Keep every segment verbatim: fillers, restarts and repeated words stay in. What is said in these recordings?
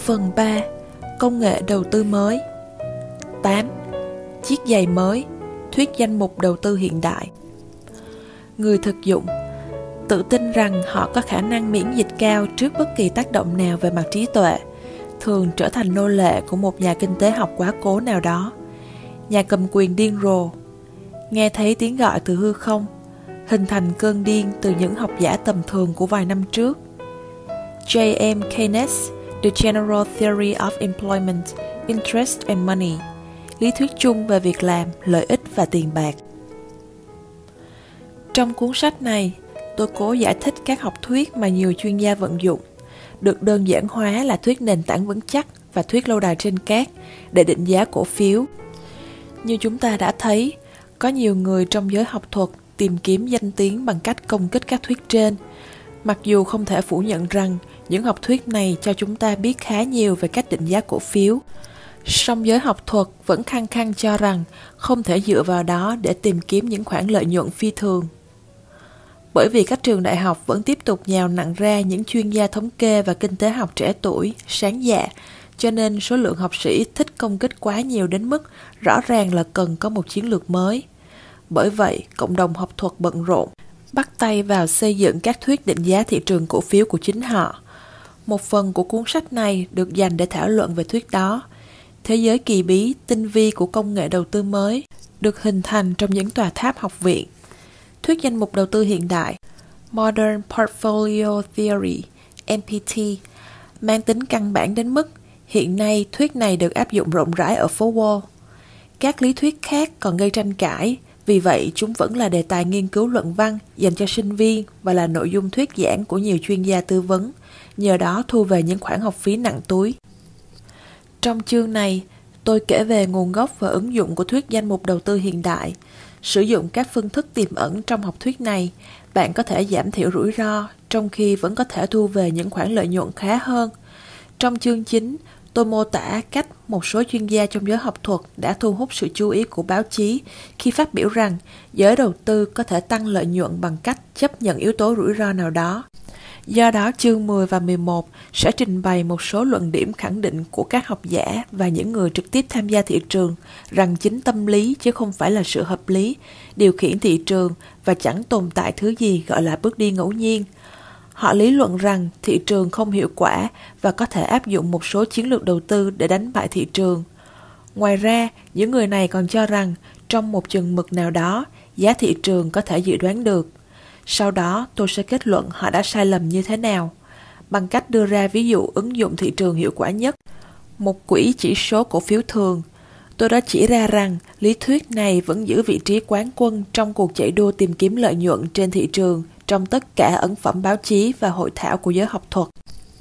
Phần ba. Công nghệ đầu tư mới. tám. Chiếc giày mới. Thuyết danh mục đầu tư hiện đại. Người thực dụng tự tin rằng họ có khả năng miễn dịch cao trước bất kỳ tác động nào về mặt trí tuệ, thường trở thành nô lệ của một nhà kinh tế học quá cố nào đó. Nhà cầm quyền điên rồ, nghe thấy tiếng gọi từ hư không, hình thành cơn điên từ những học giả tầm thường của vài năm trước. J M Keynes, The General Theory of Employment, Interest and Money, lý thuyết chung về việc làm, lợi ích và tiền bạc. Trong cuốn sách này, tôi cố giải thích các học thuyết mà nhiều chuyên gia vận dụng, được đơn giản hóa là thuyết nền tảng vững chắc và thuyết lâu đài trên cát để định giá cổ phiếu. Như chúng ta đã thấy, có nhiều người trong giới học thuật tìm kiếm danh tiếng bằng cách công kích các thuyết trên, mặc dù không thể phủ nhận rằng những học thuyết này cho chúng ta biết khá nhiều về cách định giá cổ phiếu. Song giới học thuật vẫn khăng khăng cho rằng không thể dựa vào đó để tìm kiếm những khoản lợi nhuận phi thường. Bởi vì các trường đại học vẫn tiếp tục nhào nặng ra những chuyên gia thống kê và kinh tế học trẻ tuổi, sáng dạ, cho nên số lượng học sĩ thích công kích quá nhiều đến mức rõ ràng là cần có một chiến lược mới. Bởi vậy, cộng đồng học thuật bận rộn, bắt tay vào xây dựng các thuyết định giá thị trường cổ phiếu của chính họ. Một phần của cuốn sách này được dành để thảo luận về thuyết đó. Thế giới kỳ bí, tinh vi của công nghệ đầu tư mới được hình thành trong những tòa tháp học viện. Thuyết danh mục đầu tư hiện đại, Modern Portfolio Theory, M P T, mang tính căn bản đến mức hiện nay thuyết này được áp dụng rộng rãi ở phố Wall. Các lý thuyết khác còn gây tranh cãi, vì vậy chúng vẫn là đề tài nghiên cứu luận văn dành cho sinh viên và là nội dung thuyết giảng của nhiều chuyên gia tư vấn, nhờ đó thu về những khoản học phí nặng túi. Trong chương này, tôi kể về nguồn gốc và ứng dụng của thuyết danh mục đầu tư hiện đại. Sử dụng các phương thức tiềm ẩn trong học thuyết này, bạn có thể giảm thiểu rủi ro, trong khi vẫn có thể thu về những khoản lợi nhuận khá hơn. Trong chương chính, tôi mô tả cách một số chuyên gia trong giới học thuật đã thu hút sự chú ý của báo chí khi phát biểu rằng giới đầu tư có thể tăng lợi nhuận bằng cách chấp nhận yếu tố rủi ro nào đó. Do đó, chương mười và mười một sẽ trình bày một số luận điểm khẳng định của các học giả và những người trực tiếp tham gia thị trường rằng chính tâm lý chứ không phải là sự hợp lý điều khiển thị trường và chẳng tồn tại thứ gì gọi là bước đi ngẫu nhiên. Họ lý luận rằng thị trường không hiệu quả và có thể áp dụng một số chiến lược đầu tư để đánh bại thị trường. Ngoài ra, những người này còn cho rằng trong một chừng mực nào đó, giá thị trường có thể dự đoán được. Sau đó, tôi sẽ kết luận họ đã sai lầm như thế nào, bằng cách đưa ra ví dụ ứng dụng thị trường hiệu quả nhất, một quỹ chỉ số cổ phiếu thường. Tôi đã chỉ ra rằng lý thuyết này vẫn giữ vị trí quán quân trong cuộc chạy đua tìm kiếm lợi nhuận trên thị trường trong tất cả ấn phẩm báo chí và hội thảo của giới học thuật.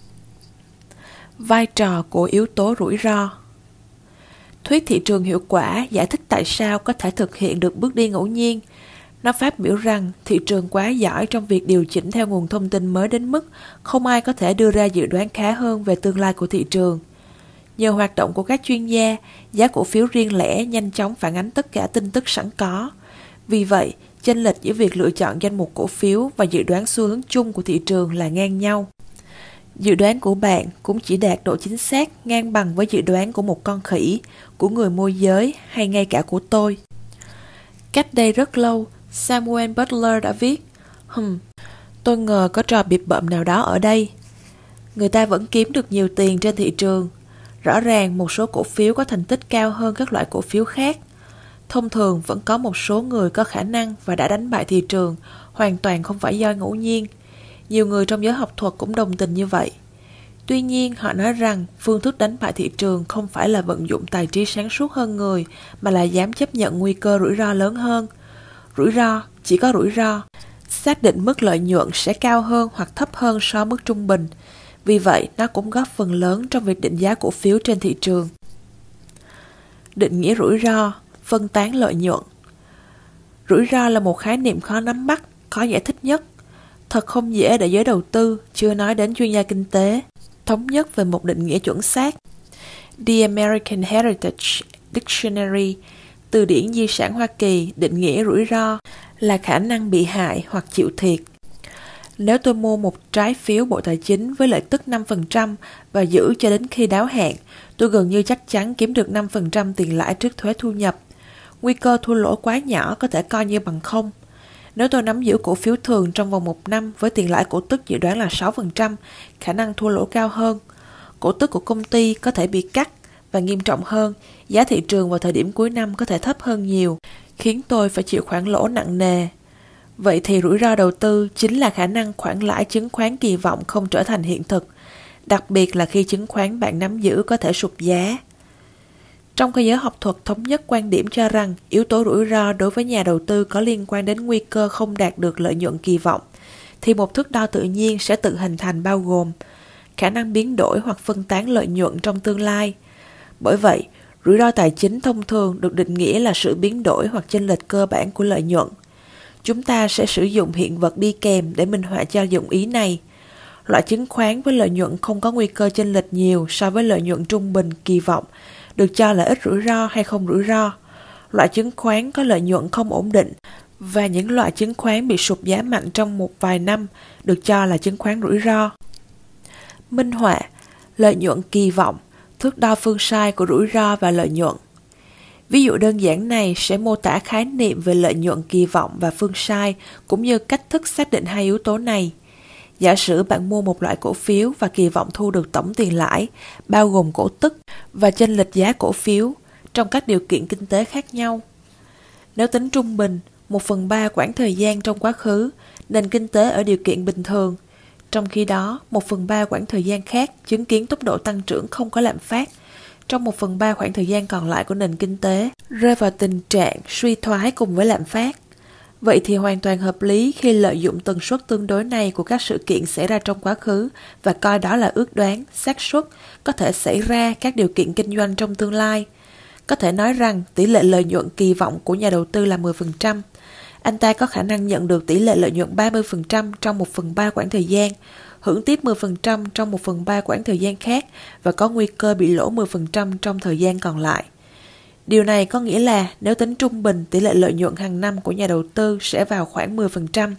Vai trò của yếu tố rủi ro. Thuyết thị trường hiệu quả giải thích tại sao có thể thực hiện được bước đi ngẫu nhiên. Nó phát biểu rằng thị trường quá giỏi trong việc điều chỉnh theo nguồn thông tin mới đến mức không ai có thể đưa ra dự đoán khá hơn về tương lai của thị trường. Nhờ hoạt động của các chuyên gia, giá cổ phiếu riêng lẻ nhanh chóng phản ánh tất cả tin tức sẵn có. Vì vậy, chênh lệch giữa việc lựa chọn danh mục cổ phiếu và dự đoán xu hướng chung của thị trường là ngang nhau. Dự đoán của bạn cũng chỉ đạt độ chính xác ngang bằng với dự đoán của một con khỉ, của người môi giới hay ngay cả của tôi. Cách đây rất lâu, Samuel Butler đã viết, Hừm, tôi ngờ có trò bịp bợm nào đó ở đây. Người ta vẫn kiếm được nhiều tiền trên thị trường. Rõ ràng một số cổ phiếu có thành tích cao hơn các loại cổ phiếu khác. Thông thường vẫn có một số người có khả năng và đã đánh bại thị trường, hoàn toàn không phải do ngẫu nhiên. Nhiều người trong giới học thuật cũng đồng tình như vậy. Tuy nhiên, họ nói rằng phương thức đánh bại thị trường không phải là vận dụng tài trí sáng suốt hơn người, mà là dám chấp nhận nguy cơ rủi ro lớn hơn. Rủi ro, chỉ có rủi ro. Xác định mức lợi nhuận sẽ cao hơn hoặc thấp hơn so với mức trung bình. Vì vậy, nó cũng góp phần lớn trong việc định giá cổ phiếu trên thị trường. Định nghĩa rủi ro, phân tán lợi nhuận. Rủi ro là một khái niệm khó nắm bắt, khó giải thích nhất. Thật không dễ để giới đầu tư, chưa nói đến chuyên gia kinh tế, thống nhất về một định nghĩa chuẩn xác. The American Heritage Dictionary, từ điển di sản Hoa Kỳ, định nghĩa rủi ro là khả năng bị hại hoặc chịu thiệt. Nếu tôi mua một trái phiếu Bộ Tài chính với lợi tức năm phần trăm và giữ cho đến khi đáo hạn, tôi gần như chắc chắn kiếm được năm phần trăm tiền lãi trước thuế thu nhập. Nguy cơ thua lỗ quá nhỏ có thể coi như bằng không. Nếu tôi nắm giữ cổ phiếu thường trong vòng một năm với tiền lãi cổ tức dự đoán là sáu phần trăm, khả năng thua lỗ cao hơn. Cổ tức của công ty có thể bị cắt và nghiêm trọng hơn, giá thị trường vào thời điểm cuối năm có thể thấp hơn nhiều, khiến tôi phải chịu khoản lỗ nặng nề. Vậy thì rủi ro đầu tư chính là khả năng khoản lãi chứng khoán kỳ vọng không trở thành hiện thực, đặc biệt là khi chứng khoán bạn nắm giữ có thể sụt giá. Trong cái giới học thuật thống nhất quan điểm cho rằng yếu tố rủi ro đối với nhà đầu tư có liên quan đến nguy cơ không đạt được lợi nhuận kỳ vọng, thì một thước đo tự nhiên sẽ tự hình thành bao gồm khả năng biến đổi hoặc phân tán lợi nhuận trong tương lai. Bởi vậy, rủi ro tài chính thông thường được định nghĩa là sự biến đổi hoặc chênh lệch cơ bản của lợi nhuận. Chúng ta sẽ sử dụng hiện vật đi kèm để minh họa cho dụng ý này. Loại chứng khoán với lợi nhuận không có nguy cơ chênh lệch nhiều so với lợi nhuận trung bình kỳ vọng được cho là ít rủi ro hay không rủi ro. Loại chứng khoán có lợi nhuận không ổn định và những loại chứng khoán bị sụt giá mạnh trong một vài năm được cho là chứng khoán rủi ro. Minh họa, lợi nhuận kỳ vọng, thước đo phương sai của rủi ro và lợi nhuận. Ví dụ đơn giản này sẽ mô tả khái niệm về lợi nhuận kỳ vọng và phương sai cũng như cách thức xác định hai yếu tố này. Giả sử bạn mua một loại cổ phiếu và kỳ vọng thu được tổng tiền lãi, bao gồm cổ tức và chênh lệch giá cổ phiếu trong các điều kiện kinh tế khác nhau. Nếu tính trung bình, một phần ba quãng thời gian trong quá khứ, nền kinh tế ở điều kiện bình thường, trong khi đó một phần ba quãng thời gian khác chứng kiến tốc độ tăng trưởng không có lạm phát, trong một phần ba khoảng thời gian còn lại của nền kinh tế rơi vào tình trạng suy thoái cùng với lạm phát. Vậy thì hoàn toàn hợp lý khi lợi dụng tần suất tương đối này của các sự kiện xảy ra trong quá khứ và coi đó là ước đoán, xác suất có thể xảy ra các điều kiện kinh doanh trong tương lai. Có thể nói rằng tỷ lệ lợi nhuận kỳ vọng của nhà đầu tư là mười phần trăm. Anh ta có khả năng nhận được tỷ lệ lợi nhuận ba mươi phần trăm trong một phần ba quãng thời gian, hưởng tiếp mười phần trăm trong một phần ba quãng thời gian khác và có nguy cơ bị lỗ mười phần trăm trong thời gian còn lại. Điều này có nghĩa là nếu tính trung bình, tỷ lệ lợi nhuận hàng năm của nhà đầu tư sẽ vào khoảng mười phần trăm.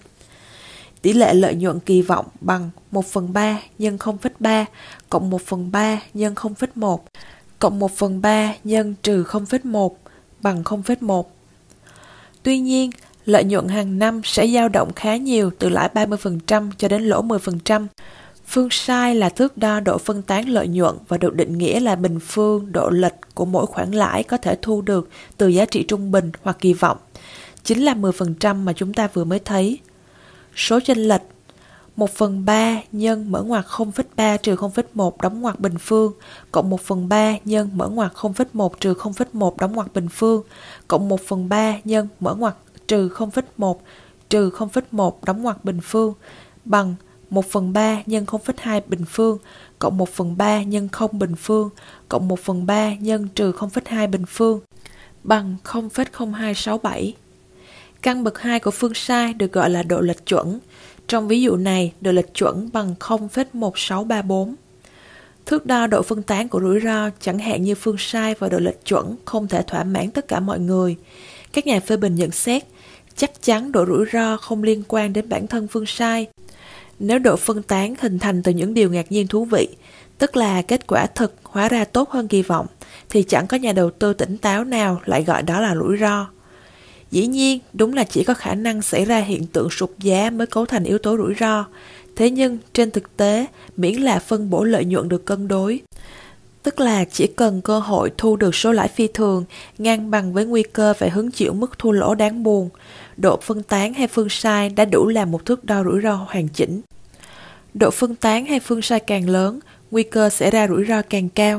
Tỷ lệ lợi nhuận kỳ vọng bằng một phần ba nhân không phẩy ba cộng một phần ba nhân không phẩy một cộng một phần ba nhân trừ không phẩy một bằng không phẩy một. Tuy nhiên, lợi nhuận hàng năm sẽ dao động khá nhiều từ lãi ba mươi phần trăm cho đến lỗ mười phần trăm. Phương sai là thước đo độ phân tán lợi nhuận và được định nghĩa là bình phương độ lệch của mỗi khoản lãi có thể thu được từ giá trị trung bình hoặc kỳ vọng, chính là mười phần trăm mà chúng ta vừa mới thấy. Số chênh lệch một phần ba nhân mở ngoặc không phẩy ba trừ không phẩy một đóng ngoặc bình phương cộng một phần ba nhân mở ngoặc không phẩy một trừ không phẩy một đóng ngoặc bình phương cộng một phần ba nhân mở ngoặc trừ không phẩy một trừ không phẩy một đóng ngoặc bình phương bằng một phần ba nhân không phẩy hai bình phương cộng một phần ba nhân không bình phương cộng một phần ba nhân trừ không phẩy hai bình phương bằng không phẩy không hai sáu bảy. Căn bậc hai của phương sai được gọi là độ lệch chuẩn. Trong ví dụ này, độ lệch chuẩn bằng không phẩy một sáu ba bốn. Thước đo độ phân tán của rủi ro, chẳng hạn như phương sai và độ lệch chuẩn, không thể thỏa mãn tất cả mọi người. Các nhà phê bình nhận xét, chắc chắn độ rủi ro không liên quan đến bản thân phương sai. Nếu độ phân tán hình thành từ những điều ngạc nhiên thú vị, tức là kết quả thực hóa ra tốt hơn kỳ vọng, thì chẳng có nhà đầu tư tỉnh táo nào lại gọi đó là rủi ro. Dĩ nhiên, đúng là chỉ có khả năng xảy ra hiện tượng sụt giá mới cấu thành yếu tố rủi ro. Thế nhưng, trên thực tế, miễn là phân bổ lợi nhuận được cân đối, tức là chỉ cần cơ hội thu được số lãi phi thường ngang bằng với nguy cơ phải hứng chịu mức thua lỗ đáng buồn, độ phân tán hay phương sai đã đủ làm một thước đo rủi ro hoàn chỉnh. Độ phân tán hay phương sai càng lớn, nguy cơ xảy ra rủi ro càng cao.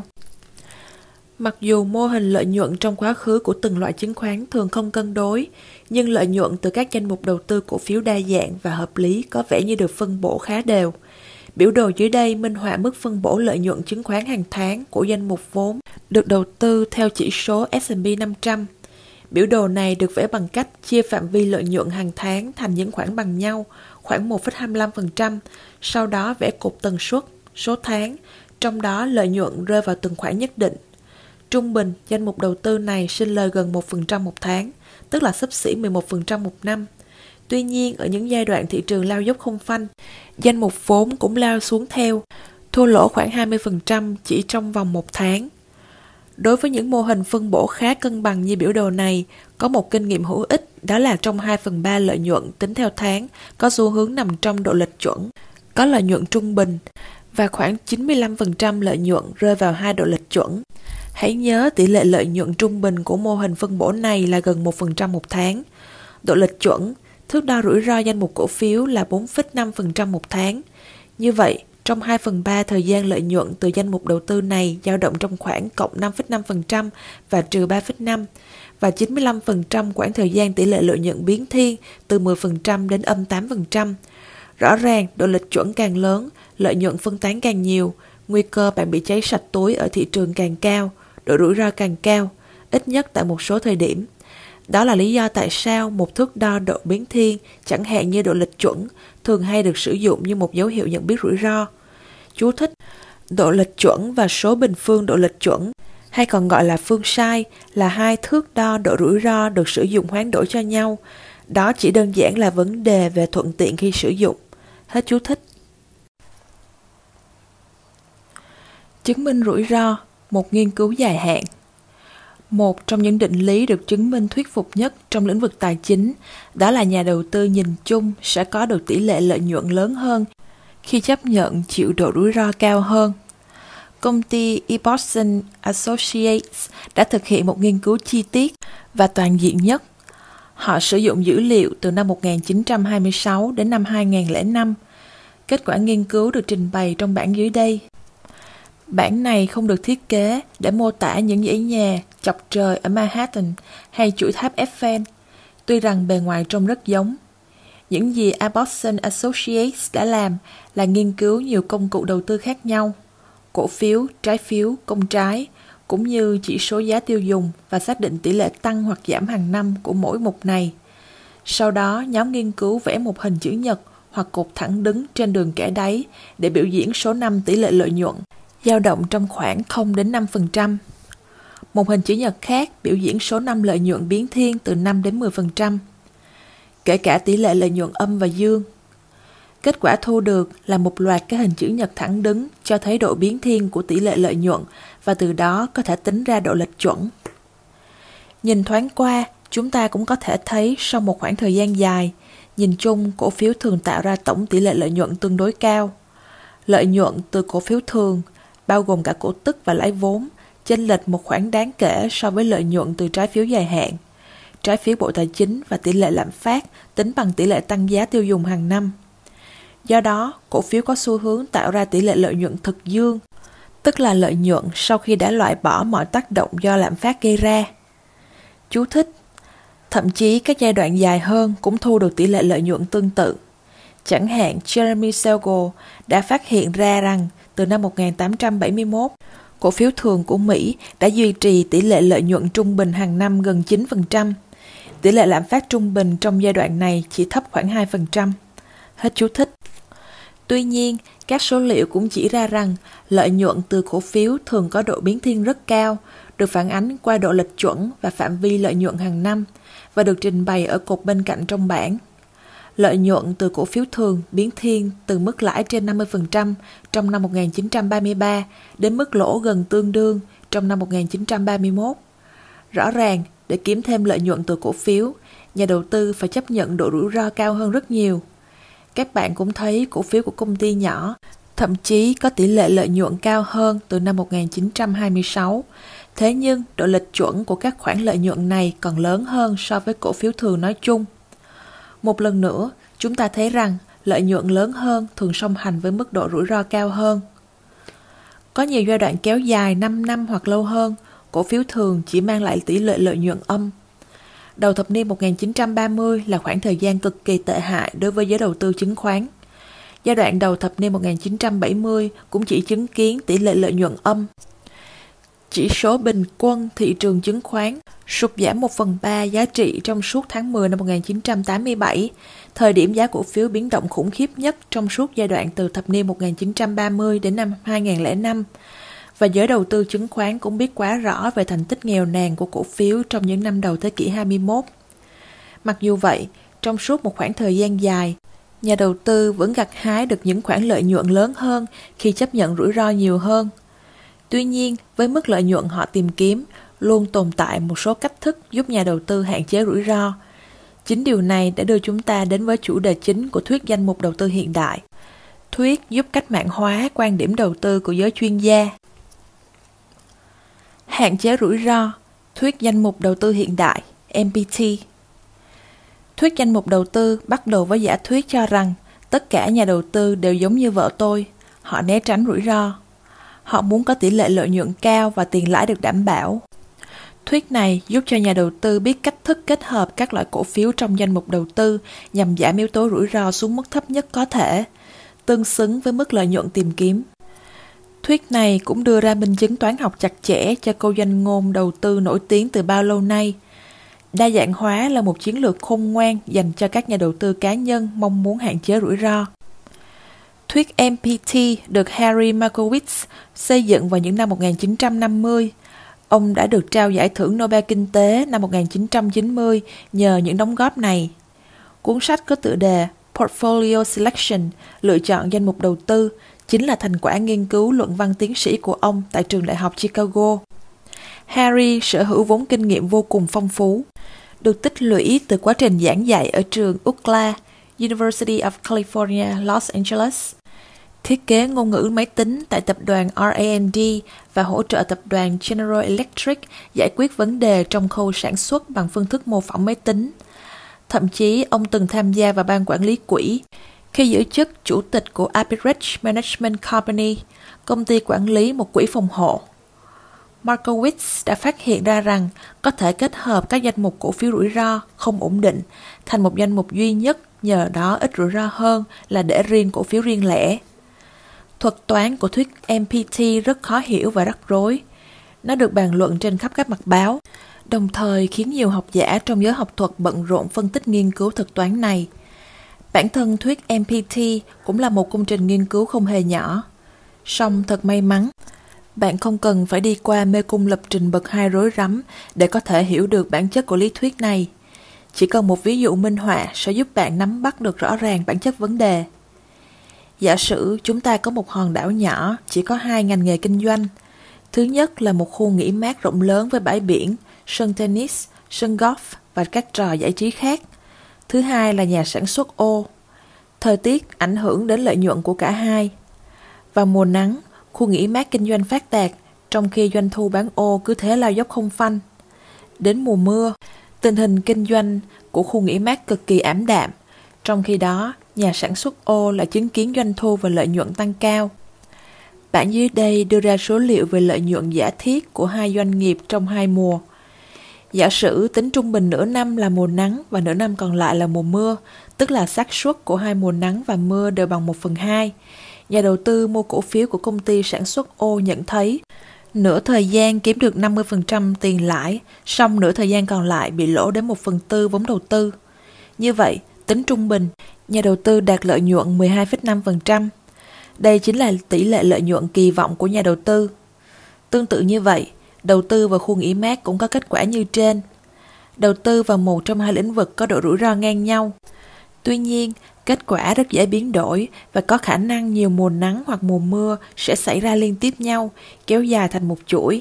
Mặc dù mô hình lợi nhuận trong quá khứ của từng loại chứng khoán thường không cân đối, nhưng lợi nhuận từ các danh mục đầu tư cổ phiếu đa dạng và hợp lý có vẻ như được phân bổ khá đều. Biểu đồ dưới đây minh họa mức phân bổ lợi nhuận chứng khoán hàng tháng của danh mục vốn được đầu tư theo chỉ số S and P năm trăm. Biểu đồ này được vẽ bằng cách chia phạm vi lợi nhuận hàng tháng thành những khoản bằng nhau, khoảng một phẩy hai mươi lăm phần trăm, sau đó vẽ cột tần suất, số tháng, trong đó lợi nhuận rơi vào từng khoản nhất định. Trung bình, danh mục đầu tư này sinh lời gần một phần trăm một tháng, tức là xấp xỉ mười một phần trăm một năm. Tuy nhiên, ở những giai đoạn thị trường lao dốc không phanh, danh mục vốn cũng lao xuống theo, thua lỗ khoảng hai mươi phần trăm chỉ trong vòng một tháng. Đối với những mô hình phân bổ khá cân bằng như biểu đồ này, có một kinh nghiệm hữu ích, đó là trong hai phần ba lợi nhuận tính theo tháng có xu hướng nằm trong độ lệch chuẩn, có lợi nhuận trung bình, và khoảng chín mươi lăm phần trăm lợi nhuận rơi vào hai độ lệch chuẩn. Hãy nhớ tỷ lệ lợi nhuận trung bình của mô hình phân bổ này là gần một phần trăm một tháng. Độ lệch chuẩn, thước đo rủi ro danh mục cổ phiếu, là bốn phẩy năm phần trăm một tháng. Như vậy, trong hai phần ba thời gian lợi nhuận từ danh mục đầu tư này dao động trong khoảng cộng năm phẩy năm phần trăm và trừ ba phẩy năm, và chín mươi lăm phần trăm quãng thời gian tỷ lệ lợi nhuận biến thiên từ mười phần trăm đến âm tám phần trăm. Rõ ràng, độ lệch chuẩn càng lớn, lợi nhuận phân tán càng nhiều, nguy cơ bạn bị cháy sạch túi ở thị trường càng cao, độ rủi ro càng cao, ít nhất tại một số thời điểm. Đó là lý do tại sao một thước đo độ biến thiên, chẳng hạn như độ lệch chuẩn, thường hay được sử dụng như một dấu hiệu nhận biết rủi ro. Chú thích: độ lệch chuẩn và số bình phương độ lệch chuẩn, hay còn gọi là phương sai, là hai thước đo độ rủi ro được sử dụng hoán đổi cho nhau. Đó chỉ đơn giản là vấn đề về thuận tiện khi sử dụng. Hết chú thích. Chứng minh rủi ro, một nghiên cứu dài hạn. Một trong những định lý được chứng minh thuyết phục nhất trong lĩnh vực tài chính, đó là nhà đầu tư nhìn chung sẽ có được tỷ lệ lợi nhuận lớn hơn khi chấp nhận chịu độ rủi ro cao hơn. Công ty Boston Associates đã thực hiện một nghiên cứu chi tiết và toàn diện nhất. Họ sử dụng dữ liệu từ năm một nghìn chín trăm hai mươi sáu đến năm hai nghìn lẻ năm. Kết quả nghiên cứu được trình bày trong bảng dưới đây. Bảng này không được thiết kế để mô tả những dãy nhà chọc trời ở Manhattan hay chuỗi tháp Eiffel, tuy rằng bề ngoài trông rất giống. Những gì Boston Associates đã làm là nghiên cứu nhiều công cụ đầu tư khác nhau, cổ phiếu, trái phiếu, công trái, cũng như chỉ số giá tiêu dùng, và xác định tỷ lệ tăng hoặc giảm hàng năm của mỗi mục này. Sau đó, nhóm nghiên cứu vẽ một hình chữ nhật hoặc cột thẳng đứng trên đường kẻ đáy để biểu diễn số năm tỷ lệ lợi nhuận, dao động trong khoảng không đến năm phần trăm. Một hình chữ nhật khác biểu diễn số năm lợi nhuận biến thiên từ năm đến mười phần trăm, kể cả tỷ lệ lợi nhuận âm và dương. Kết quả thu được là một loạt các hình chữ nhật thẳng đứng cho thấy độ biến thiên của tỷ lệ lợi nhuận, và từ đó có thể tính ra độ lệch chuẩn. Nhìn thoáng qua, chúng ta cũng có thể thấy sau một khoảng thời gian dài, nhìn chung cổ phiếu thường tạo ra tổng tỷ lệ lợi nhuận tương đối cao. Lợi nhuận từ cổ phiếu thường, bao gồm cả cổ tức và lãi vốn, chênh lệch một khoản đáng kể so với lợi nhuận từ trái phiếu dài hạn, trái phiếu Bộ Tài chính và tỷ lệ lạm phát tính bằng tỷ lệ tăng giá tiêu dùng hàng năm. Do đó, cổ phiếu có xu hướng tạo ra tỷ lệ lợi nhuận thực dương, tức là lợi nhuận sau khi đã loại bỏ mọi tác động do lạm phát gây ra. Chú thích: thậm chí các giai đoạn dài hơn cũng thu được tỷ lệ lợi nhuận tương tự. Chẳng hạn, Jeremy Siegel đã phát hiện ra rằng từ năm một nghìn tám trăm bảy mươi mốt, cổ phiếu thường của Mỹ đã duy trì tỷ lệ lợi nhuận trung bình hàng năm gần chín phần trăm. Tỷ lệ lạm phát trung bình trong giai đoạn này chỉ thấp khoảng hai phần trăm. Hết chú thích. Tuy nhiên, các số liệu cũng chỉ ra rằng lợi nhuận từ cổ phiếu thường có độ biến thiên rất cao, được phản ánh qua độ lệch chuẩn và phạm vi lợi nhuận hàng năm, và được trình bày ở cột bên cạnh trong bảng. Lợi nhuận từ cổ phiếu thường biến thiên từ mức lãi trên năm mươi phần trăm trong năm một nghìn chín trăm ba mươi ba đến mức lỗ gần tương đương trong năm một nghìn chín trăm ba mươi mốt. Rõ ràng, để kiếm thêm lợi nhuận từ cổ phiếu, nhà đầu tư phải chấp nhận độ rủi ro cao hơn rất nhiều. Các bạn cũng thấy cổ phiếu của công ty nhỏ thậm chí có tỷ lệ lợi nhuận cao hơn từ năm một nghìn chín trăm hai mươi sáu. Thế nhưng, độ lệch chuẩn của các khoản lợi nhuận này còn lớn hơn so với cổ phiếu thường nói chung. Một lần nữa, chúng ta thấy rằng lợi nhuận lớn hơn thường song hành với mức độ rủi ro cao hơn. Có nhiều giai đoạn kéo dài năm năm hoặc lâu hơn, cổ phiếu thường chỉ mang lại tỷ lệ lợi nhuận âm. Đầu thập niên một nghìn chín trăm ba mươi là khoảng thời gian cực kỳ tệ hại đối với giới đầu tư chứng khoán. Giai đoạn đầu thập niên một nghìn chín trăm bảy mươi cũng chỉ chứng kiến tỷ lệ lợi nhuận âm. Chỉ số bình quân thị trường chứng khoán sụt giảm một phần ba giá trị trong suốt tháng mười năm một nghìn chín trăm tám mươi bảy, thời điểm giá cổ phiếu biến động khủng khiếp nhất trong suốt giai đoạn từ thập niên một nghìn chín trăm ba mươi đến năm hai nghìn lẻ năm. Và giới đầu tư chứng khoán cũng biết quá rõ về thành tích nghèo nàn của cổ phiếu trong những năm đầu thế kỷ hai mươi mốt. Mặc dù vậy, trong suốt một khoảng thời gian dài, nhà đầu tư vẫn gặt hái được những khoản lợi nhuận lớn hơn khi chấp nhận rủi ro nhiều hơn. Tuy nhiên, với mức lợi nhuận họ tìm kiếm, luôn tồn tại một số cách thức giúp nhà đầu tư hạn chế rủi ro. Chính điều này đã đưa chúng ta đến với chủ đề chính của thuyết danh mục đầu tư hiện đại. Thuyết giúp cách mạng hóa quan điểm đầu tư của giới chuyên gia. Hạn chế rủi ro, thuyết danh mục đầu tư hiện đại, em pê tê. Thuyết danh mục đầu tư bắt đầu với giả thuyết cho rằng tất cả nhà đầu tư đều giống như vợ tôi, họ né tránh rủi ro. Họ muốn có tỷ lệ lợi nhuận cao và tiền lãi được đảm bảo. Thuyết này giúp cho nhà đầu tư biết cách thức kết hợp các loại cổ phiếu trong danh mục đầu tư nhằm giảm yếu tố rủi ro xuống mức thấp nhất có thể, tương xứng với mức lợi nhuận tìm kiếm. Thuyết này cũng đưa ra minh chứng toán học chặt chẽ cho câu danh ngôn đầu tư nổi tiếng từ bao lâu nay. Đa dạng hóa là một chiến lược khôn ngoan dành cho các nhà đầu tư cá nhân mong muốn hạn chế rủi ro. Thuyết em pê tê được Harry Markowitz xây dựng vào những năm một nghìn chín trăm năm mươi. Ông đã được trao giải thưởng Nobel Kinh tế năm một nghìn chín trăm chín mươi nhờ những đóng góp này. Cuốn sách có tựa đề Portfolio Selection, lựa chọn danh mục đầu tư, chính là thành quả nghiên cứu luận văn tiến sĩ của ông tại trường đại học Chicago. Harry sở hữu vốn kinh nghiệm vô cùng phong phú, được tích lũy từ quá trình giảng dạy ở trường u xê lờ a, University of California, Los Angeles, thiết kế ngôn ngữ máy tính tại tập đoàn rờ a en đê và hỗ trợ tập đoàn General Electric giải quyết vấn đề trong khâu sản xuất bằng phương thức mô phỏng máy tính. Thậm chí, ông từng tham gia vào ban quản lý quỹ khi giữ chức chủ tịch của Aberage Management Company, công ty quản lý một quỹ phòng hộ. Markowitz đã phát hiện ra rằng có thể kết hợp các danh mục cổ phiếu rủi ro không ổn định thành một danh mục duy nhất, nhờ đó ít rủi ro hơn là để riêng cổ phiếu riêng lẻ. Thuật toán của thuyết em pê tê rất khó hiểu và rắc rối. Nó được bàn luận trên khắp các mặt báo, đồng thời khiến nhiều học giả trong giới học thuật bận rộn phân tích nghiên cứu thuật toán này. Bản thân thuyết em pê tê cũng là một công trình nghiên cứu không hề nhỏ. Song thật may mắn, bạn không cần phải đi qua mê cung lập trình bậc hai rối rắm để có thể hiểu được bản chất của lý thuyết này. Chỉ cần một ví dụ minh họa sẽ giúp bạn nắm bắt được rõ ràng bản chất vấn đề. Giả sử chúng ta có một hòn đảo nhỏ chỉ có hai ngành nghề kinh doanh. Thứ nhất là một khu nghỉ mát rộng lớn với bãi biển, sân tennis, sân golf và các trò giải trí khác. Thứ hai là nhà sản xuất ô. Thời tiết ảnh hưởng đến lợi nhuận của cả hai. Vào mùa nắng, khu nghỉ mát kinh doanh phát đạt, trong khi doanh thu bán ô cứ thế lao dốc không phanh. Đến mùa mưa, tình hình kinh doanh của khu nghỉ mát cực kỳ ảm đạm, trong khi đó nhà sản xuất ô lại chứng kiến doanh thu và lợi nhuận tăng cao. Bản dưới đây đưa ra số liệu về lợi nhuận giả thiết của hai doanh nghiệp trong hai mùa. Giả sử tính trung bình nửa năm là mùa nắng và nửa năm còn lại là mùa mưa, tức là xác suất của hai mùa nắng và mưa đều bằng một phần hai. Nhà đầu tư mua cổ phiếu của công ty sản xuất ô nhận thấy nửa thời gian kiếm được năm mươi phần trăm tiền lãi, song nửa thời gian còn lại bị lỗ đến một phần tư vốn đầu tư. Như vậy, tính trung bình, nhà đầu tư đạt lợi nhuận mười hai phẩy năm phần trăm. Đây chính là tỷ lệ lợi nhuận kỳ vọng của nhà đầu tư. Tương tự như vậy, đầu tư vào khu nghỉ mát cũng có kết quả như trên. Đầu tư vào một trong hai lĩnh vực có độ rủi ro ngang nhau. Tuy nhiên, kết quả rất dễ biến đổi và có khả năng nhiều mùa nắng hoặc mùa mưa sẽ xảy ra liên tiếp nhau, kéo dài thành một chuỗi.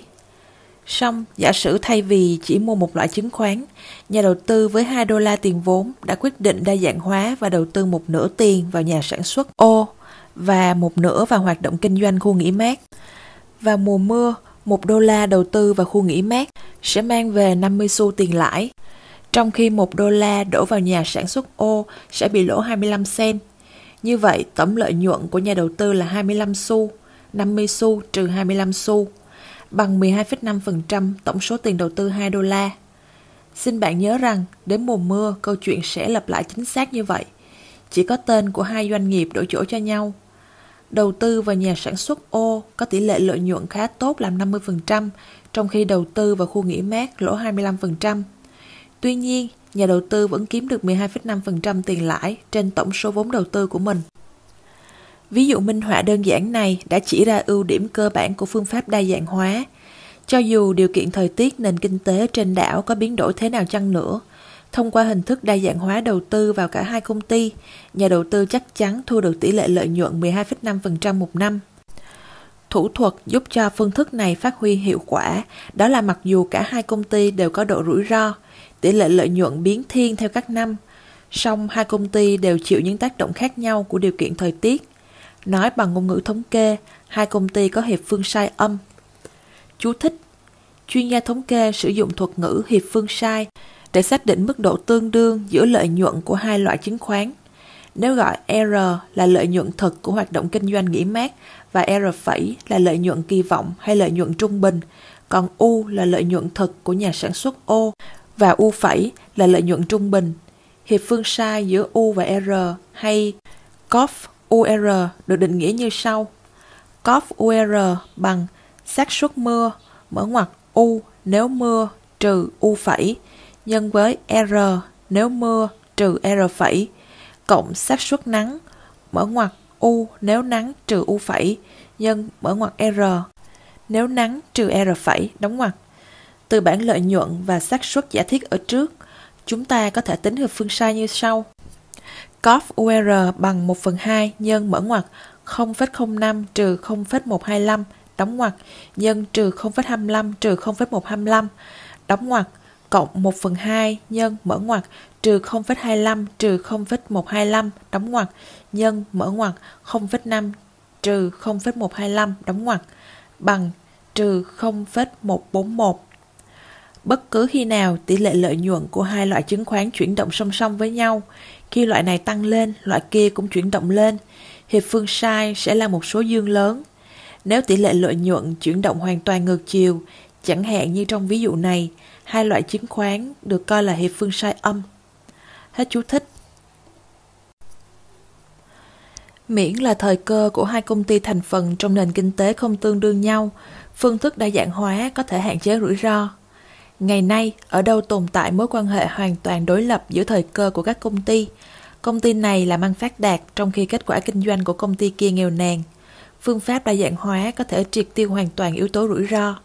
Song, giả sử thay vì chỉ mua một loại chứng khoán, nhà đầu tư với hai đô la tiền vốn đã quyết định đa dạng hóa và đầu tư một nửa tiền vào nhà sản xuất ô và một nửa vào hoạt động kinh doanh khu nghỉ mát. Vào mùa mưa, một đô la đầu tư vào khu nghỉ mát sẽ mang về năm mươi xu tiền lãi, trong khi một đô la đổ vào nhà sản xuất ô sẽ bị lỗ hai mươi lăm sen. Như vậy, tổng lợi nhuận của nhà đầu tư là hai mươi lăm xu, năm mươi xu trừ hai mươi lăm xu, bằng mười hai phẩy năm phần trăm tổng số tiền đầu tư hai đô la. Xin bạn nhớ rằng, đến mùa mưa, câu chuyện sẽ lặp lại chính xác như vậy. Chỉ có tên của hai doanh nghiệp đổi chỗ cho nhau. Đầu tư vào nhà sản xuất ô có tỷ lệ lợi nhuận khá tốt làm năm mươi phần trăm, trong khi đầu tư vào khu nghỉ mát lỗ hai mươi lăm phần trăm. Tuy nhiên, nhà đầu tư vẫn kiếm được mười hai phẩy năm phần trăm tiền lãi trên tổng số vốn đầu tư của mình. Ví dụ minh họa đơn giản này đã chỉ ra ưu điểm cơ bản của phương pháp đa dạng hóa. Cho dù điều kiện thời tiết nền kinh tế trên đảo có biến đổi thế nào chăng nữa, Thông qua hình thức đa dạng hóa đầu tư vào cả hai công ty, nhà đầu tư chắc chắn thu được tỷ lệ lợi nhuận mười hai phẩy năm phần trăm một năm. Thủ thuật giúp cho phương thức này phát huy hiệu quả, đó là mặc dù cả hai công ty đều có độ rủi ro, tỷ lệ lợi nhuận biến thiên theo các năm, song hai công ty đều chịu những tác động khác nhau của điều kiện thời tiết. Nói bằng ngôn ngữ thống kê, hai công ty có hiệp phương sai âm. Chú thích: chuyên gia thống kê sử dụng thuật ngữ hiệp phương sai để xác định mức độ tương đương giữa lợi nhuận của hai loại chứng khoán. Nếu gọi R là lợi nhuận thực của hoạt động kinh doanh nghỉ mát và R phẩy là lợi nhuận kỳ vọng hay lợi nhuận trung bình, còn U là lợi nhuận thực của nhà sản xuất O và U phẩy là lợi nhuận trung bình. Hiệp phương sai giữa U và R hay C O F U R được định nghĩa như sau. C O F U R bằng xác suất mưa mở ngoặc U nếu mưa trừ U phẩy nhân với R nếu mưa trừ R phẩy cộng xác suất nắng mở ngoặc U nếu nắng trừ U phẩy nhân mở ngoặc R nếu nắng trừ R phẩy đóng ngoặc. Từ bảng lợi nhuận và xác suất giả thiết ở trước, chúng ta có thể tính hiệp phương sai như sau. C O F U R bằng một phần hai nhân mở ngoặc không phẩy không năm trừ không phẩy một hai lăm đóng ngoặc nhân trừ không phẩy hai lăm trừ không phẩy một hai lăm đóng ngoặc cộng một phần hai nhân mở ngoặc trừ không phẩy hai lăm trừ không phẩy một hai lăm đóng ngoặc nhân mở ngoặc không phẩy năm trừ không phẩy một hai lăm đóng ngoặc bằng trừ không phẩy một bốn một. Bất cứ khi nào tỷ lệ lợi nhuận của hai loại chứng khoán chuyển động song song với nhau, khi loại này tăng lên, loại kia cũng chuyển động lên, hiệp phương sai sẽ là một số dương lớn. Nếu tỷ lệ lợi nhuận chuyển động hoàn toàn ngược chiều, chẳng hạn như trong ví dụ này, hai loại chứng khoán được coi là hiệp phương sai âm. Hết chú thích. Miễn là thời cơ của hai công ty thành phần trong nền kinh tế không tương đương nhau, phương thức đa dạng hóa có thể hạn chế rủi ro. Ngày nay, ở đâu tồn tại mối quan hệ hoàn toàn đối lập giữa thời cơ của các công ty? Công ty này làm ăn phát đạt trong khi kết quả kinh doanh của công ty kia nghèo nàn. Phương pháp đa dạng hóa có thể triệt tiêu hoàn toàn yếu tố rủi ro.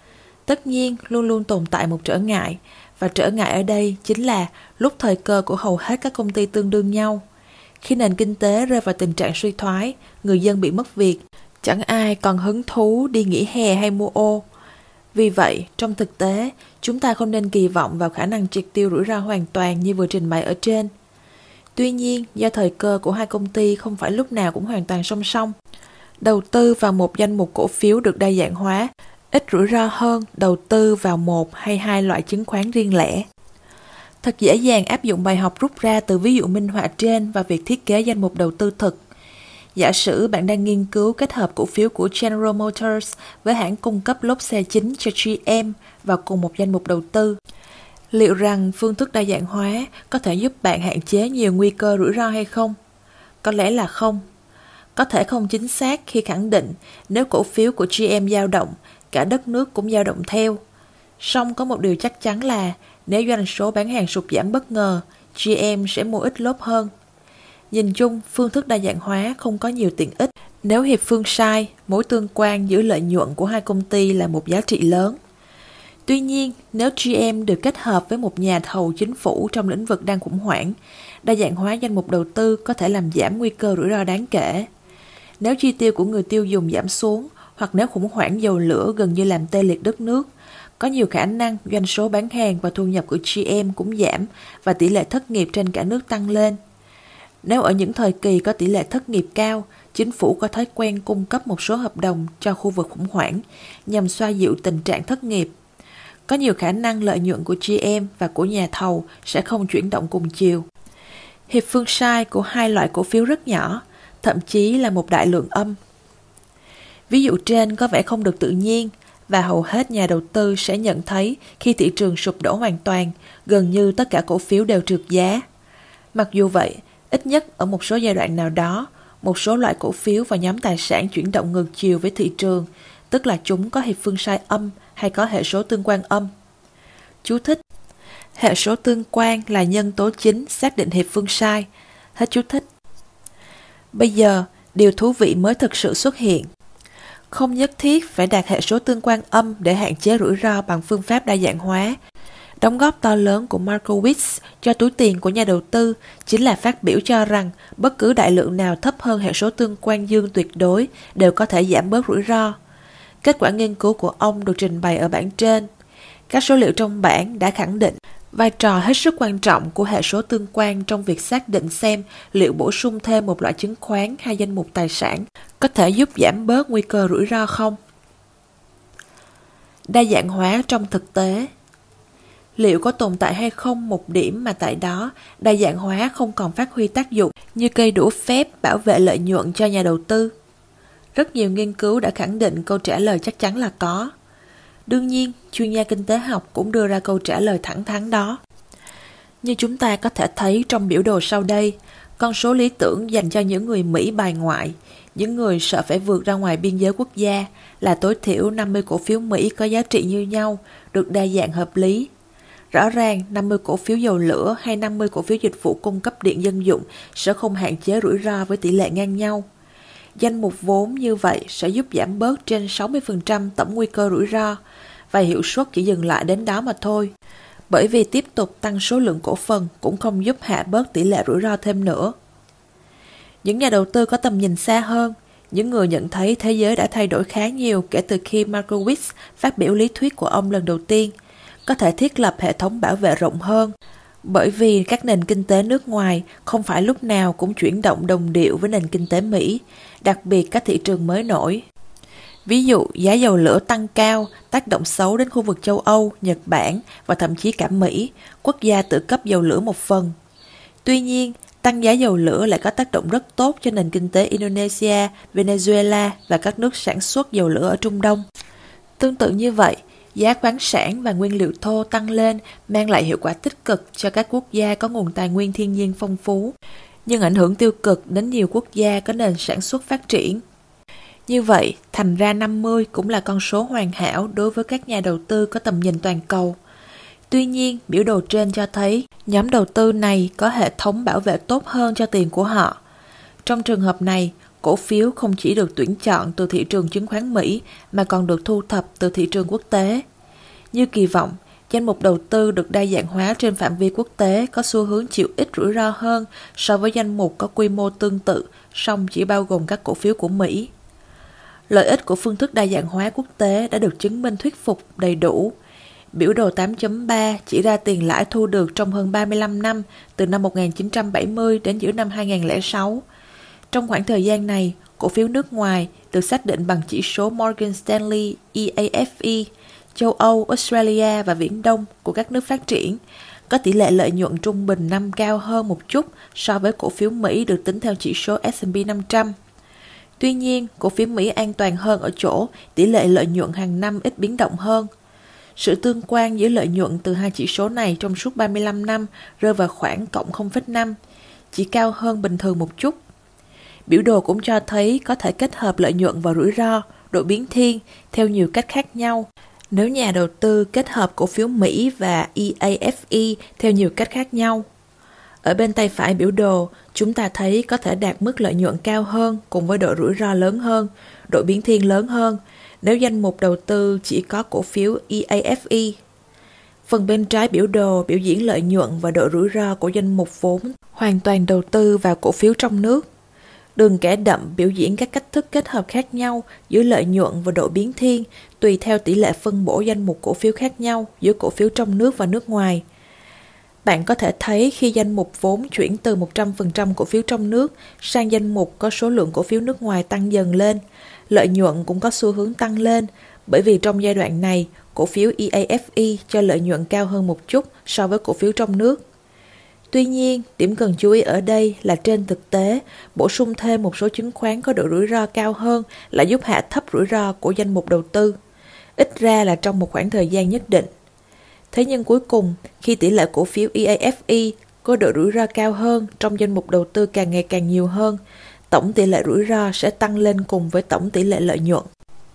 Tất nhiên, luôn luôn tồn tại một trở ngại, và trở ngại ở đây chính là lúc thời cơ của hầu hết các công ty tương đương nhau. Khi nền kinh tế rơi vào tình trạng suy thoái, người dân bị mất việc, chẳng ai còn hứng thú đi nghỉ hè hay mua ô. Vì vậy, trong thực tế, chúng ta không nên kỳ vọng vào khả năng triệt tiêu rủi ro hoàn toàn như vừa trình bày ở trên. Tuy nhiên, do thời cơ của hai công ty không phải lúc nào cũng hoàn toàn song song, đầu tư vào một danh mục cổ phiếu được đa dạng hóa ít rủi ro hơn đầu tư vào một hay hai loại chứng khoán riêng lẻ. Thật dễ dàng áp dụng bài học rút ra từ ví dụ minh họa trên và việc thiết kế danh mục đầu tư thực. Giả sử bạn đang nghiên cứu kết hợp cổ phiếu của General Motors với hãng cung cấp lốp xe chính cho G M vào cùng một danh mục đầu tư. Liệu rằng phương thức đa dạng hóa có thể giúp bạn hạn chế nhiều nguy cơ rủi ro hay không? Có lẽ là không. Có thể không chính xác khi khẳng định nếu cổ phiếu của G M dao động, cả đất nước cũng dao động theo. Song có một điều chắc chắn là nếu doanh số bán hàng sụt giảm bất ngờ, G M sẽ mua ít lốp hơn. Nhìn chung, phương thức đa dạng hóa không có nhiều tiện ích. Nếu hiệp phương sai, mối tương quan giữa lợi nhuận của hai công ty là một giá trị lớn. Tuy nhiên, nếu G M được kết hợp với một nhà thầu chính phủ trong lĩnh vực đang khủng hoảng, đa dạng hóa danh mục đầu tư có thể làm giảm nguy cơ rủi ro đáng kể. Nếu chi tiêu của người tiêu dùng giảm xuống, hoặc nếu khủng hoảng dầu lửa gần như làm tê liệt đất nước, có nhiều khả năng doanh số bán hàng và thu nhập của G M cũng giảm và tỷ lệ thất nghiệp trên cả nước tăng lên. Nếu ở những thời kỳ có tỷ lệ thất nghiệp cao, chính phủ có thói quen cung cấp một số hợp đồng cho khu vực khủng hoảng nhằm xoa dịu tình trạng thất nghiệp. Có nhiều khả năng lợi nhuận của G M và của nhà thầu sẽ không chuyển động cùng chiều. Hiệp phương sai của hai loại cổ phiếu rất nhỏ, thậm chí là một đại lượng âm. Ví dụ trên có vẻ không được tự nhiên, và hầu hết nhà đầu tư sẽ nhận thấy khi thị trường sụp đổ hoàn toàn, gần như tất cả cổ phiếu đều trượt giá. Mặc dù vậy, ít nhất ở một số giai đoạn nào đó, một số loại cổ phiếu và nhóm tài sản chuyển động ngược chiều với thị trường, tức là chúng có hiệp phương sai âm hay có hệ số tương quan âm. Chú thích: hệ số tương quan là nhân tố chính xác định hiệp phương sai. Hết chú thích. Bây giờ, điều thú vị mới thực sự xuất hiện. Không nhất thiết phải đạt hệ số tương quan âm để hạn chế rủi ro bằng phương pháp đa dạng hóa. Đóng góp to lớn của Markowitz cho túi tiền của nhà đầu tư chính là phát biểu cho rằng bất cứ đại lượng nào thấp hơn hệ số tương quan dương tuyệt đối đều có thể giảm bớt rủi ro. Kết quả nghiên cứu của ông được trình bày ở bảng trên. Các số liệu trong bảng đã khẳng định vai trò hết sức quan trọng của hệ số tương quan trong việc xác định xem liệu bổ sung thêm một loại chứng khoán hay danh mục tài sản có thể giúp giảm bớt nguy cơ rủi ro không. Đa dạng hóa trong thực tế. Liệu có tồn tại hay không một điểm mà tại đó đa dạng hóa không còn phát huy tác dụng như cây đũa phép bảo vệ lợi nhuận cho nhà đầu tư? Rất nhiều nghiên cứu đã khẳng định câu trả lời chắc chắn là có. Đương nhiên, chuyên gia kinh tế học cũng đưa ra câu trả lời thẳng thắn đó. Như chúng ta có thể thấy trong biểu đồ sau đây, con số lý tưởng dành cho những người Mỹ bài ngoại, những người sợ phải vượt ra ngoài biên giới quốc gia, là tối thiểu năm mươi cổ phiếu Mỹ có giá trị như nhau, được đa dạng hợp lý. Rõ ràng, năm mươi cổ phiếu dầu lửa hay năm mươi cổ phiếu dịch vụ cung cấp điện dân dụng sẽ không hạn chế rủi ro với tỷ lệ ngang nhau. Danh mục vốn như vậy sẽ giúp giảm bớt trên sáu mươi phần trăm tổng nguy cơ rủi ro, và hiệu suất chỉ dừng lại đến đó mà thôi. Bởi vì tiếp tục tăng số lượng cổ phần cũng không giúp hạ bớt tỷ lệ rủi ro thêm nữa. Những nhà đầu tư có tầm nhìn xa hơn, những người nhận thấy thế giới đã thay đổi khá nhiều kể từ khi Markowitz phát biểu lý thuyết của ông lần đầu tiên, có thể thiết lập hệ thống bảo vệ rộng hơn, bởi vì các nền kinh tế nước ngoài không phải lúc nào cũng chuyển động đồng điệu với nền kinh tế Mỹ, đặc biệt các thị trường mới nổi. Ví dụ, giá dầu lửa tăng cao, tác động xấu đến khu vực châu Âu, Nhật Bản và thậm chí cả Mỹ, quốc gia tự cấp dầu lửa một phần. Tuy nhiên, tăng giá dầu lửa lại có tác động rất tốt cho nền kinh tế Indonesia, Venezuela và các nước sản xuất dầu lửa ở Trung Đông. Tương tự như vậy, giá khoáng sản và nguyên liệu thô tăng lên mang lại hiệu quả tích cực cho các quốc gia có nguồn tài nguyên thiên nhiên phong phú, nhưng ảnh hưởng tiêu cực đến nhiều quốc gia có nền sản xuất phát triển. Như vậy, thành ra năm mươi cũng là con số hoàn hảo đối với các nhà đầu tư có tầm nhìn toàn cầu. Tuy nhiên, biểu đồ trên cho thấy nhóm đầu tư này có hệ thống bảo vệ tốt hơn cho tiền của họ. Trong trường hợp này, cổ phiếu không chỉ được tuyển chọn từ thị trường chứng khoán Mỹ mà còn được thu thập từ thị trường quốc tế. Như kỳ vọng, danh mục đầu tư được đa dạng hóa trên phạm vi quốc tế có xu hướng chịu ít rủi ro hơn so với danh mục có quy mô tương tự, song chỉ bao gồm các cổ phiếu của Mỹ. Lợi ích của phương thức đa dạng hóa quốc tế đã được chứng minh thuyết phục đầy đủ. Biểu đồ tám chấm ba chỉ ra tiền lãi thu được trong hơn ba mươi lăm năm, từ năm một nghìn chín trăm bảy mươi đến giữa năm hai nghìn không trăm lẻ sáu. Trong khoảng thời gian này, cổ phiếu nước ngoài được xác định bằng chỉ số Morgan Stanley E A F E, châu Âu, Australia và Viễn Đông của các nước phát triển, có tỷ lệ lợi nhuận trung bình năm cao hơn một chút so với cổ phiếu Mỹ được tính theo chỉ số S and P năm trăm. Tuy nhiên, cổ phiếu Mỹ an toàn hơn ở chỗ tỷ lệ lợi nhuận hàng năm ít biến động hơn. Sự tương quan giữa lợi nhuận từ hai chỉ số này trong suốt ba mươi lăm năm rơi vào khoảng cộng không phẩy năm, chỉ cao hơn bình thường một chút. Biểu đồ cũng cho thấy có thể kết hợp lợi nhuận và rủi ro, độ biến thiên theo nhiều cách khác nhau. Nếu nhà đầu tư kết hợp cổ phiếu Mỹ và E A F E theo nhiều cách khác nhau. Ở bên tay phải biểu đồ, chúng ta thấy có thể đạt mức lợi nhuận cao hơn cùng với độ rủi ro lớn hơn, độ biến thiên lớn hơn, nếu danh mục đầu tư chỉ có cổ phiếu E A F E. Phần bên trái biểu đồ biểu diễn lợi nhuận và độ rủi ro của danh mục vốn hoàn toàn đầu tư vào cổ phiếu trong nước. Đường kẻ đậm biểu diễn các cách thức kết hợp khác nhau giữa lợi nhuận và độ biến thiên tùy theo tỷ lệ phân bổ danh mục cổ phiếu khác nhau giữa cổ phiếu trong nước và nước ngoài. Bạn có thể thấy khi danh mục vốn chuyển từ một trăm phần trăm cổ phiếu trong nước sang danh mục có số lượng cổ phiếu nước ngoài tăng dần lên, lợi nhuận cũng có xu hướng tăng lên, bởi vì trong giai đoạn này, cổ phiếu E A F E cho lợi nhuận cao hơn một chút so với cổ phiếu trong nước. Tuy nhiên, điểm cần chú ý ở đây là trên thực tế, bổ sung thêm một số chứng khoán có độ rủi ro cao hơn là giúp hạ thấp rủi ro của danh mục đầu tư, ít ra là trong một khoảng thời gian nhất định. Thế nhưng cuối cùng, khi tỷ lệ cổ phiếu E A F E có độ rủi ro cao hơn trong danh mục đầu tư càng ngày càng nhiều hơn, tổng tỷ lệ rủi ro sẽ tăng lên cùng với tổng tỷ lệ lợi nhuận.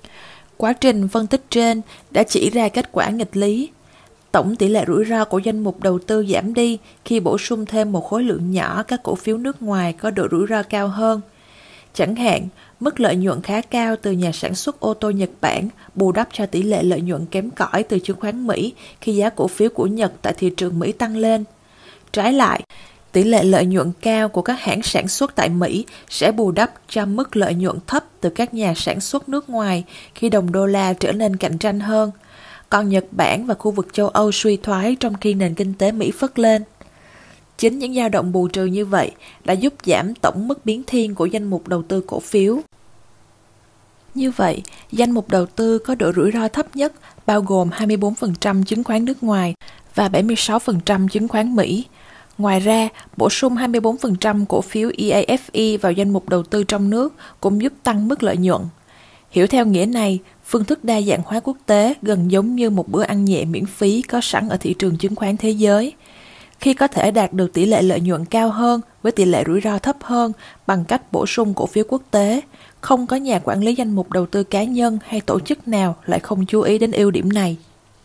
Quá trình phân tích trên đã chỉ ra kết quả nghịch lý. Tổng tỷ lệ rủi ro của danh mục đầu tư giảm đi khi bổ sung thêm một khối lượng nhỏ các cổ phiếu nước ngoài có độ rủi ro cao hơn. Chẳng hạn, mức lợi nhuận khá cao từ nhà sản xuất ô tô Nhật Bản bù đắp cho tỷ lệ lợi nhuận kém cỏi từ chứng khoán Mỹ khi giá cổ phiếu của Nhật tại thị trường Mỹ tăng lên. Trái lại, tỷ lệ lợi nhuận cao của các hãng sản xuất tại Mỹ sẽ bù đắp cho mức lợi nhuận thấp từ các nhà sản xuất nước ngoài khi đồng đô la trở nên cạnh tranh hơn, còn Nhật Bản và khu vực châu Âu suy thoái trong khi nền kinh tế Mỹ phất lên. Chính những dao động bù trừ như vậy đã giúp giảm tổng mức biến thiên của danh mục đầu tư cổ phiếu. Như vậy, danh mục đầu tư có độ rủi ro thấp nhất bao gồm hai mươi bốn phần trăm chứng khoán nước ngoài và bảy mươi sáu phần trăm chứng khoán Mỹ. Ngoài ra, bổ sung hai mươi bốn phần trăm cổ phiếu E A F E vào danh mục đầu tư trong nước cũng giúp tăng mức lợi nhuận. Hiểu theo nghĩa này, phương thức đa dạng hóa quốc tế gần giống như một bữa ăn nhẹ miễn phí có sẵn ở thị trường chứng khoán thế giới. Khi có thể đạt được tỷ lệ lợi nhuận cao hơn với tỷ lệ rủi ro thấp hơn bằng cách bổ sung cổ phiếu quốc tế, không có nhà quản lý danh mục đầu tư cá nhân hay tổ chức nào lại không chú ý đến ưu điểm này.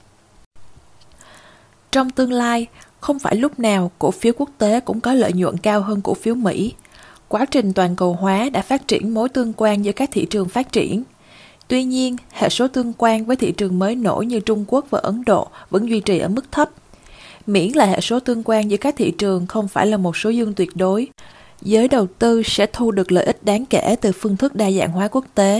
Trong tương lai, không phải lúc nào cổ phiếu quốc tế cũng có lợi nhuận cao hơn cổ phiếu Mỹ. Quá trình toàn cầu hóa đã phát triển mối tương quan giữa các thị trường phát triển. Tuy nhiên, hệ số tương quan với thị trường mới nổi như Trung Quốc và Ấn Độ vẫn duy trì ở mức thấp. Miễn là hệ số tương quan giữa các thị trường không phải là một số dương tuyệt đối, giới đầu tư sẽ thu được lợi ích đáng kể từ phương thức đa dạng hóa quốc tế.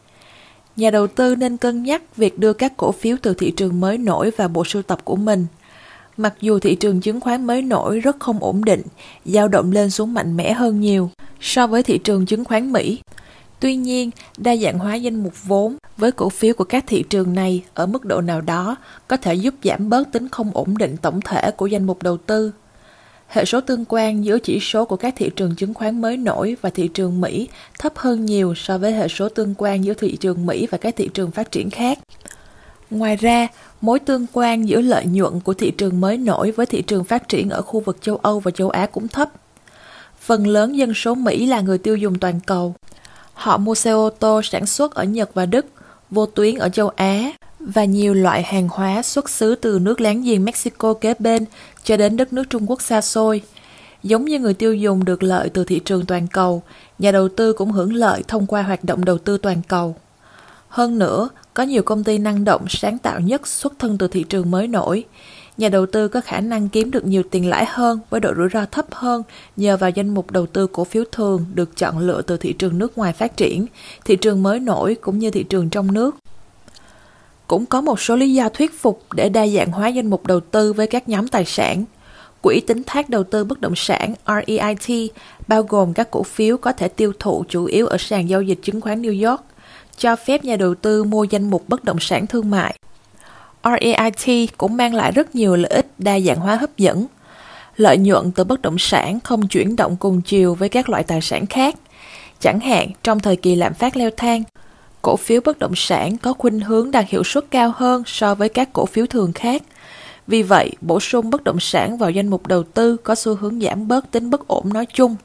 Nhà đầu tư nên cân nhắc việc đưa các cổ phiếu từ thị trường mới nổi vào bộ sưu tập của mình. Mặc dù thị trường chứng khoán mới nổi rất không ổn định, dao động lên xuống mạnh mẽ hơn nhiều so với thị trường chứng khoán Mỹ. Tuy nhiên, đa dạng hóa danh mục vốn với cổ phiếu của các thị trường này ở mức độ nào đó có thể giúp giảm bớt tính không ổn định tổng thể của danh mục đầu tư. Hệ số tương quan giữa chỉ số của các thị trường chứng khoán mới nổi và thị trường Mỹ thấp hơn nhiều so với hệ số tương quan giữa thị trường Mỹ và các thị trường phát triển khác. Ngoài ra, mối tương quan giữa lợi nhuận của thị trường mới nổi với thị trường phát triển ở khu vực châu Âu và châu Á cũng thấp. Phần lớn dân số Mỹ là người tiêu dùng toàn cầu. Họ mua xe ô tô sản xuất ở Nhật và Đức, vô tuyến ở châu Á, và nhiều loại hàng hóa xuất xứ từ nước láng giềng Mexico kế bên cho đến đất nước Trung Quốc xa xôi. Giống như người tiêu dùng được lợi từ thị trường toàn cầu, nhà đầu tư cũng hưởng lợi thông qua hoạt động đầu tư toàn cầu. Hơn nữa, có nhiều công ty năng động sáng tạo nhất xuất thân từ thị trường mới nổi. Nhà đầu tư có khả năng kiếm được nhiều tiền lãi hơn với độ rủi ro thấp hơn nhờ vào danh mục đầu tư cổ phiếu thường được chọn lựa từ thị trường nước ngoài phát triển, thị trường mới nổi cũng như thị trường trong nước. Cũng có một số lý do thuyết phục để đa dạng hóa danh mục đầu tư với các nhóm tài sản. Quỹ tín thác đầu tư bất động sản R E I T bao gồm các cổ phiếu có thể tiêu thụ chủ yếu ở sàn giao dịch chứng khoán New York, cho phép nhà đầu tư mua danh mục bất động sản thương mại. R E I T cũng mang lại rất nhiều lợi ích đa dạng hóa hấp dẫn. Lợi nhuận từ bất động sản không chuyển động cùng chiều với các loại tài sản khác. Chẳng hạn, trong thời kỳ lạm phát leo thang, cổ phiếu bất động sản có khuynh hướng đạt hiệu suất cao hơn so với các cổ phiếu thường khác. Vì vậy, bổ sung bất động sản vào danh mục đầu tư có xu hướng giảm bớt tính bất ổn nói chung.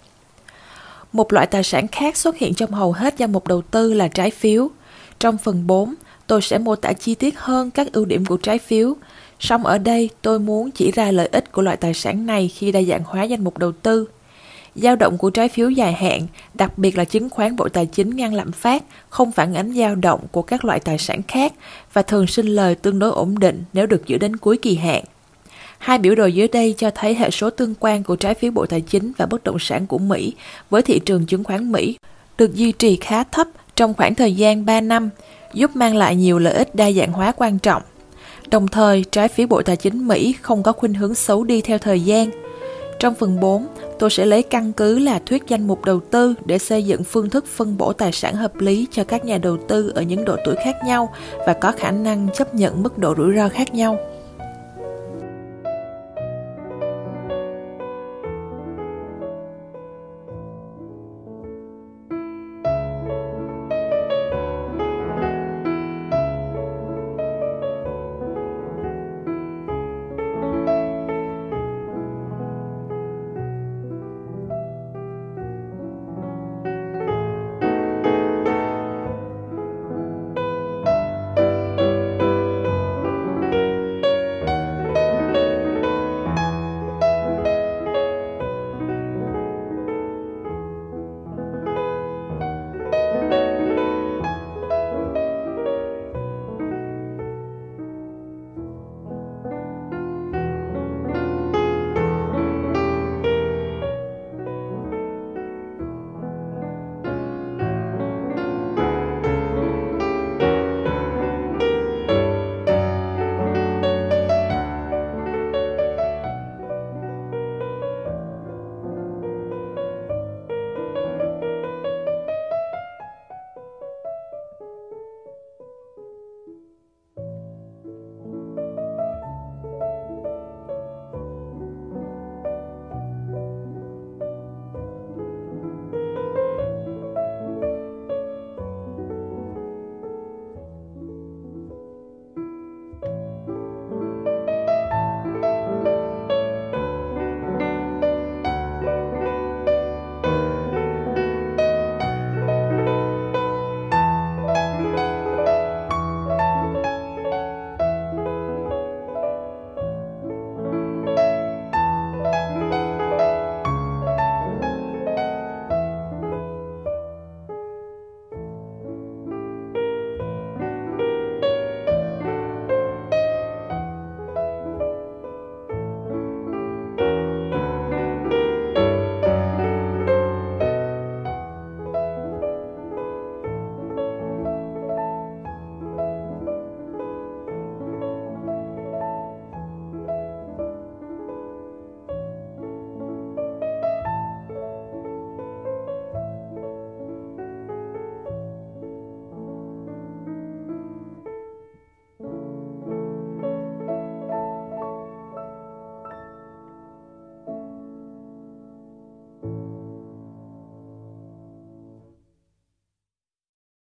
Một loại tài sản khác xuất hiện trong hầu hết danh mục đầu tư là trái phiếu. Trong phần bốn, tôi sẽ mô tả chi tiết hơn các ưu điểm của trái phiếu. Song ở đây, tôi muốn chỉ ra lợi ích của loại tài sản này khi đa dạng hóa danh mục đầu tư. Dao động của trái phiếu dài hạn, đặc biệt là chứng khoán Bộ Tài chính ngăn lạm phát, không phản ánh dao động của các loại tài sản khác và thường sinh lời tương đối ổn định nếu được giữ đến cuối kỳ hạn. Hai biểu đồ dưới đây cho thấy hệ số tương quan của trái phiếu Bộ Tài chính và bất động sản của Mỹ với thị trường chứng khoán Mỹ được duy trì khá thấp trong khoảng thời gian ba năm, giúp mang lại nhiều lợi ích đa dạng hóa quan trọng. Đồng thời, trái phiếu Bộ Tài chính Mỹ không có khuynh hướng xấu đi theo thời gian. Trong phần bốn, tôi sẽ lấy căn cứ là thuyết danh mục đầu tư để xây dựng phương thức phân bổ tài sản hợp lý cho các nhà đầu tư ở những độ tuổi khác nhau và có khả năng chấp nhận mức độ rủi ro khác nhau.